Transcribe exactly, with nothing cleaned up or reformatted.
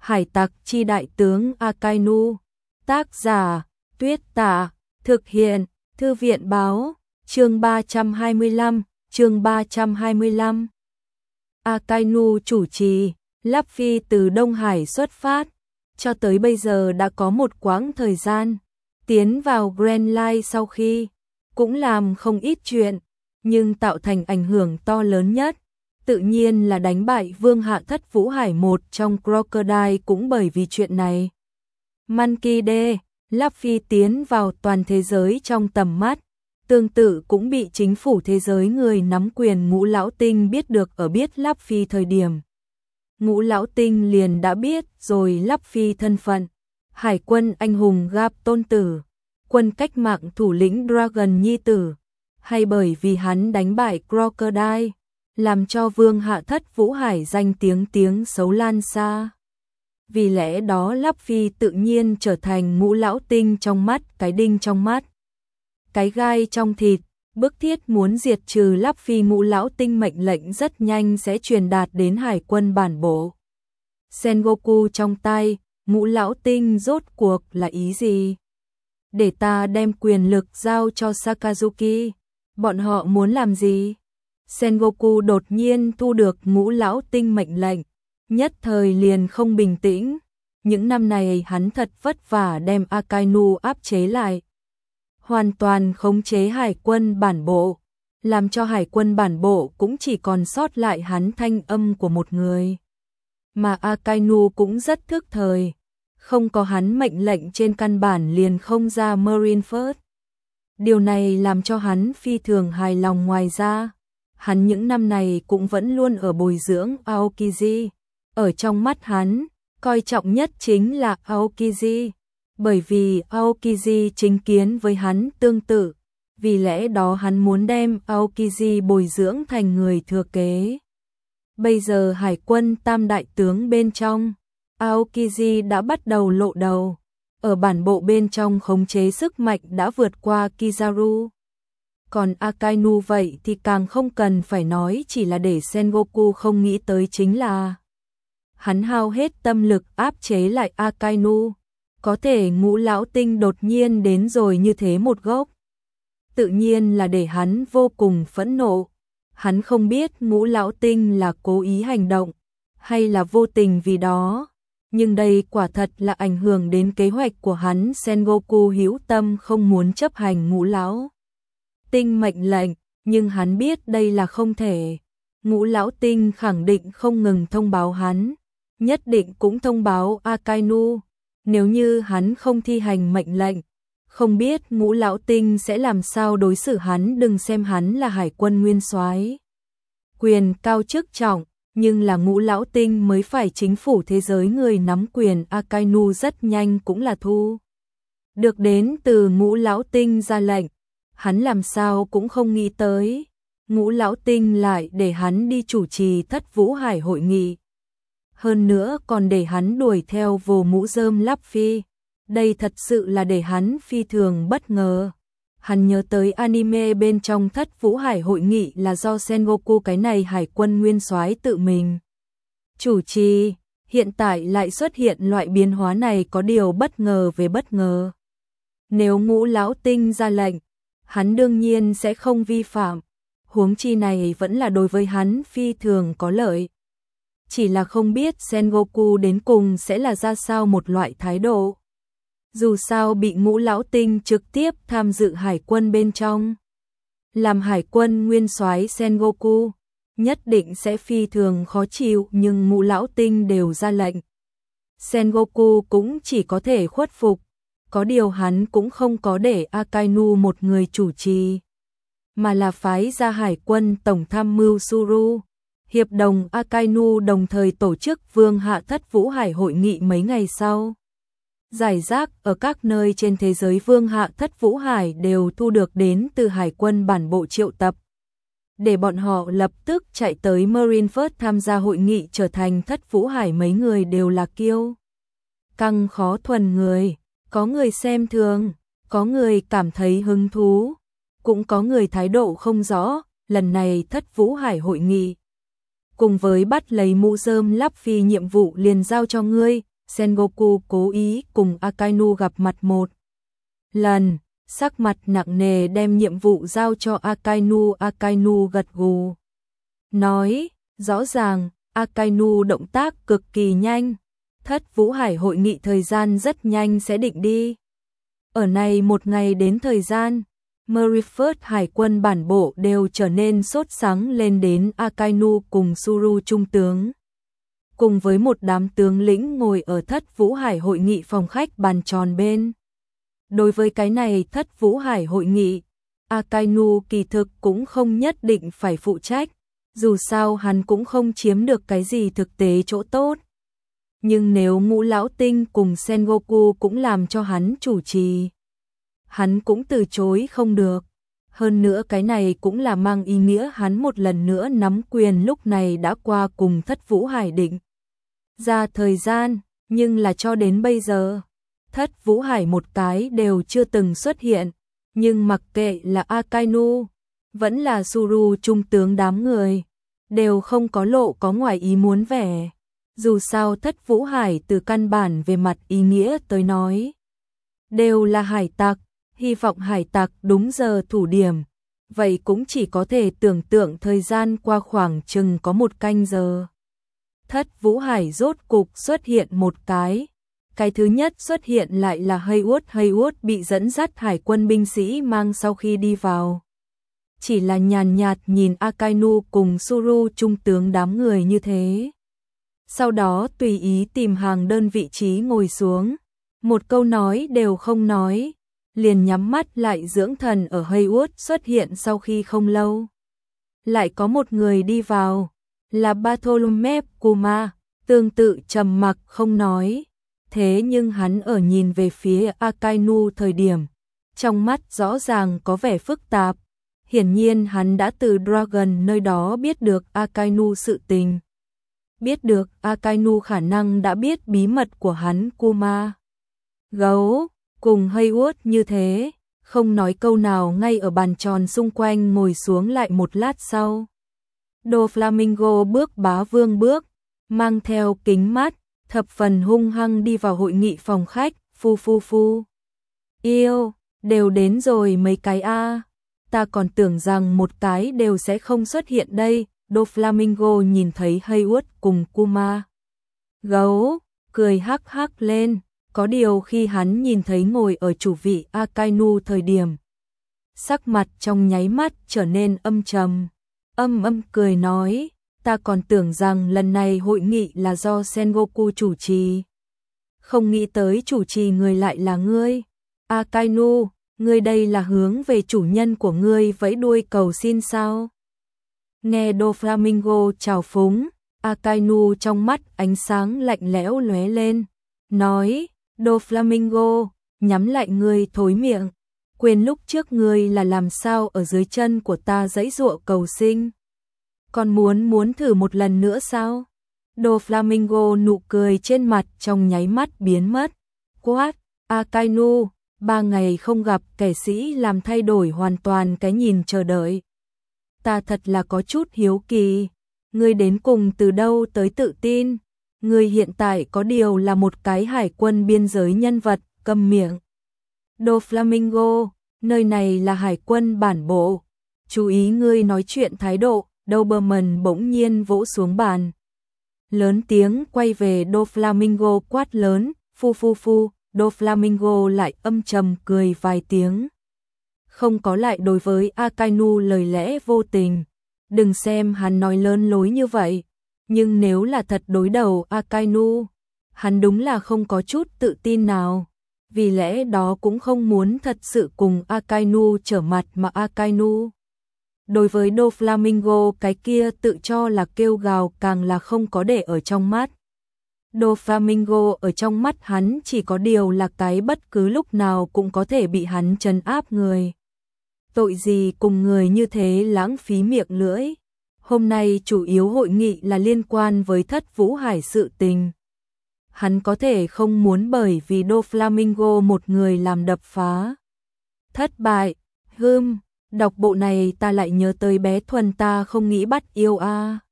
Hải tặc chi đại tướng Akainu. Tác giả, Tuyết Tả. Thực hiện, Thư viện báo. Chương ba trăm hai mươi lăm, chương ba trăm hai mươi lăm. Akainu chủ trì, Luffy từ Đông Hải xuất phát, cho tới bây giờ đã có một quãng thời gian. Tiến vào Grand Line sau khi, cũng làm không ít chuyện, nhưng tạo thành ảnh hưởng to lớn nhất, tự nhiên là đánh bại Vương Hạ Thất Vũ Hải một trong Crocodile. Cũng bởi vì chuyện này, Monkey D. Luffy tiến vào toàn thế giới trong tầm mắt, tương tự cũng bị chính phủ thế giới người nắm quyền Ngũ Lão Tinh biết được. Ở biết Luffy thời điểm, Ngũ Lão Tinh liền đã biết rồi Luffy thân phận, hải quân anh hùng Garp tôn tử, quân cách mạng thủ lĩnh Dragon nhi tử, hay bởi vì hắn đánh bại Crocodile, làm cho Vương Hạ Thất Vũ Hải danh tiếng tiếng xấu lan xa. Vì lẽ đó Luffy tự nhiên trở thành Ngũ Lão Tinh trong mắt, cái đinh trong mắt, cái gai trong thịt. Bức thiết muốn diệt trừ Luffy, Ngũ Lão Tinh mệnh lệnh rất nhanh sẽ truyền đạt đến hải quân bản bộ. Sengoku trong tay, Ngũ Lão Tinh rốt cuộc là ý gì? Để ta đem quyền lực giao cho Sakazuki. Bọn họ muốn làm gì? Sengoku đột nhiên thu được Ngũ Lão Tinh mệnh lệnh, nhất thời liền không bình tĩnh. Những năm này hắn thật vất vả đem Akainu áp chế lại, hoàn toàn khống chế hải quân bản bộ, làm cho hải quân bản bộ cũng chỉ còn sót lại hắn thanh âm của một người. Mà Akainu cũng rất thức thời, không có hắn mệnh lệnh trên căn bản liền không ra Marineford. Điều này làm cho hắn phi thường hài lòng. Ngoài ra, hắn những năm này cũng vẫn luôn ở bồi dưỡng Aokiji. Ở trong mắt hắn, coi trọng nhất chính là Aokiji, bởi vì Aokiji chính kiến với hắn tương tự, vì lẽ đó hắn muốn đem Aokiji bồi dưỡng thành người thừa kế. Bây giờ hải quân tam đại tướng bên trong, Aokiji đã bắt đầu lộ đầu, ở bản bộ bên trong khống chế sức mạnh đã vượt qua Kizaru. Còn Akainu vậy thì càng không cần phải nói, chỉ là để Sengoku không nghĩ tới chính là hắn hao hết tâm lực áp chế lại Akainu. Có thể Ngũ Lão Tinh đột nhiên đến rồi như thế một gốc, tự nhiên là để hắn vô cùng phẫn nộ. Hắn không biết Ngũ Lão Tinh là cố ý hành động hay là vô tình vì đó, nhưng đây quả thật là ảnh hưởng đến kế hoạch của hắn. Sengoku hữu tâm không muốn chấp hành Ngũ Lão Tinh mệnh lệnh, nhưng hắn biết đây là không thể. Ngũ Lão Tinh khẳng định không ngừng thông báo hắn, nhất định cũng thông báo Akainu. Nếu như hắn không thi hành mệnh lệnh, không biết Ngũ Lão Tinh sẽ làm sao đối xử hắn. Đừng xem hắn là hải quân nguyên soái, quyền cao chức trọng, nhưng là Ngũ Lão Tinh mới phải chính phủ thế giới người nắm quyền. Akainu rất nhanh cũng là thu được đến từ Ngũ Lão Tinh ra lệnh, hắn làm sao cũng không nghĩ tới, Ngũ Lão Tinh lại để hắn đi chủ trì Thất Vũ Hải hội nghị. Hơn nữa còn để hắn đuổi theo vồ mũ rơm Luffy. Đây thật sự là để hắn phi thường bất ngờ. Hắn nhớ tới anime bên trong Thất Vũ Hải hội nghị là do Sengoku, cái này hải quân nguyên soái, tự mình chủ trì. Hiện tại lại xuất hiện loại biến hóa này, có điều bất ngờ về bất ngờ. Nếu Ngũ Lão Tinh ra lệnh, hắn đương nhiên sẽ không vi phạm. Huống chi này vẫn là đối với hắn phi thường có lợi. Chỉ là không biết Sengoku đến cùng sẽ là ra sao một loại thái độ. Dù sao bị Ngũ Lão Tinh trực tiếp tham dự hải quân bên trong, làm hải quân nguyên soái Sengoku nhất định sẽ phi thường khó chịu, nhưng Ngũ Lão Tinh đều ra lệnh, Sengoku cũng chỉ có thể khuất phục. Có điều hắn cũng không có để Akainu một người chủ trì, mà là phái ra hải quân tổng tham mưu Suru, hiệp đồng Akainu đồng thời tổ chức Vương Hạ Thất Vũ Hải hội nghị. Mấy ngày sau, giải rác ở các nơi trên thế giới, Vương Hạ Thất Vũ Hải đều thu được đến từ hải quân bản bộ triệu tập, để bọn họ lập tức chạy tới Marineford tham gia hội nghị, trở thành Thất Vũ Hải. Mấy người đều là kiêu căng khó thuần người, có người xem thường, có người cảm thấy hứng thú, cũng có người thái độ không rõ. Lần này Thất Vũ Hải hội nghị, cùng với bắt lấy mũ rơm Luffy, nhiệm vụ liền giao cho ngươi. Sengoku cố ý cùng Akainu gặp mặt một lần, sắc mặt nặng nề đem nhiệm vụ giao cho Akainu. Akainu gật gù, nói, rõ ràng, Akainu động tác cực kỳ nhanh, Thất Vũ Hải hội nghị thời gian rất nhanh sẽ định đi. Ở này một ngày đến thời gian, Marineford hải quân bản bộ đều trở nên sốt sắng lên đến Akainu cùng Suru trung tướng. Cùng với một đám tướng lĩnh ngồi ở Thất Vũ Hải hội nghị phòng khách bàn tròn bên. Đối với cái này Thất Vũ Hải hội nghị, Akainu kỳ thực cũng không nhất định phải phụ trách, dù sao hắn cũng không chiếm được cái gì thực tế chỗ tốt. Nhưng nếu Ngũ Lão Tinh cùng Sengoku cũng làm cho hắn chủ trì, hắn cũng từ chối không được. Hơn nữa cái này cũng là mang ý nghĩa hắn một lần nữa nắm quyền lúc này đã qua cùng Thất Vũ Hải định ra thời gian, nhưng là cho đến bây giờ, Thất Vũ Hải một cái đều chưa từng xuất hiện, nhưng mặc kệ là Akainu, vẫn là Suru trung tướng đám người, đều không có lộ có ngoài ý muốn vẻ. Dù sao Thất Vũ Hải từ căn bản về mặt ý nghĩa tới nói, đều là hải tặc, hy vọng hải tặc đúng giờ thủ điểm, vậy cũng chỉ có thể tưởng tượng thời gian qua khoảng chừng có một canh giờ. Thất Vũ Hải rốt cục xuất hiện một cái. Cái thứ nhất xuất hiện lại là Haywood. Haywood bị dẫn dắt hải quân binh sĩ mang sau khi đi vào. Chỉ là nhàn nhạt nhìn Akainu cùng Suru trung tướng đám người như thế. Sau đó tùy ý tìm hàng đơn vị trí ngồi xuống. Một câu nói đều không nói. Liền nhắm mắt lại dưỡng thần. Ở Haywood xuất hiện sau khi không lâu. Lại có một người đi vào. Là Bartholomew Kuma. Tương tự trầm mặc không nói. Thế nhưng hắn ở nhìn về phía Akainu thời điểm, trong mắt rõ ràng có vẻ phức tạp. Hiển nhiên hắn đã từ Dragon nơi đó biết được Akainu sự tình. Biết được Akainu khả năng đã biết bí mật của hắn. Kuma Gấu cùng Haywood như thế, không nói câu nào ngay ở bàn tròn xung quanh ngồi xuống lại một lát sau. Doflamingo bước bá vương bước, mang theo kính mắt, thập phần hung hăng đi vào hội nghị phòng khách. Phu phu phu. Yêu, đều đến rồi mấy cái a. Ta còn tưởng rằng một cái đều sẽ không xuất hiện đây. Doflamingo nhìn thấy Haywood cùng Kuma Gấu, cười hắc hắc lên. Có điều khi hắn nhìn thấy ngồi ở chủ vị Akainu thời điểm, sắc mặt trong nháy mắt trở nên âm trầm. Âm âm cười nói, ta còn tưởng rằng lần này hội nghị là do Sengoku chủ trì. Không nghĩ tới chủ trì người lại là ngươi. Akainu, ngươi đây là hướng về chủ nhân của ngươi vẫy đuôi cầu xin sao? Nghe Doflamingo chào phúng, Akainu trong mắt ánh sáng lạnh lẽo lóe lên, nói, Doflamingo, nhắm lại ngươi thối miệng, quên lúc trước ngươi là làm sao ở dưới chân của ta giãy giụa cầu sinh. Còn muốn muốn thử một lần nữa sao? Doflamingo nụ cười trên mặt trong nháy mắt biến mất. Quát, Akainu, ba ngày không gặp kẻ sĩ làm thay đổi hoàn toàn cái nhìn chờ đợi. Ta thật là có chút hiếu kỳ, ngươi đến cùng từ đâu tới tự tin? Ngươi hiện tại có điều là một cái hải quân biên giới nhân vật, câm miệng. Doflamingo, nơi này là hải quân bản bộ, chú ý ngươi nói chuyện thái độ. Doberman bỗng nhiên vỗ xuống bàn, lớn tiếng quay về Doflamingo quát lớn, phu phu phu. Doflamingo lại âm trầm cười vài tiếng, không có lại đối với Akainu lời lẽ vô tình. Đừng xem hắn nói lớn lối như vậy, nhưng nếu là thật đối đầu Akainu, hắn đúng là không có chút tự tin nào. Vì lẽ đó cũng không muốn thật sự cùng Akainu trở mặt mà Akainu. Đối với Doflamingo cái kia tự cho là kêu gào càng là không có để ở trong mắt. Doflamingo ở trong mắt hắn chỉ có điều là cái bất cứ lúc nào cũng có thể bị hắn trấn áp người. Tội gì cùng người như thế lãng phí miệng lưỡi. Hôm nay chủ yếu hội nghị là liên quan với Thất Vũ Hải sự tình. Hắn có thể không muốn bởi vì Doflamingo một người làm đập phá. Thất bại, hưm. Đọc bộ này ta lại nhớ tới bé Thuần ta không nghĩ bắt yêu a.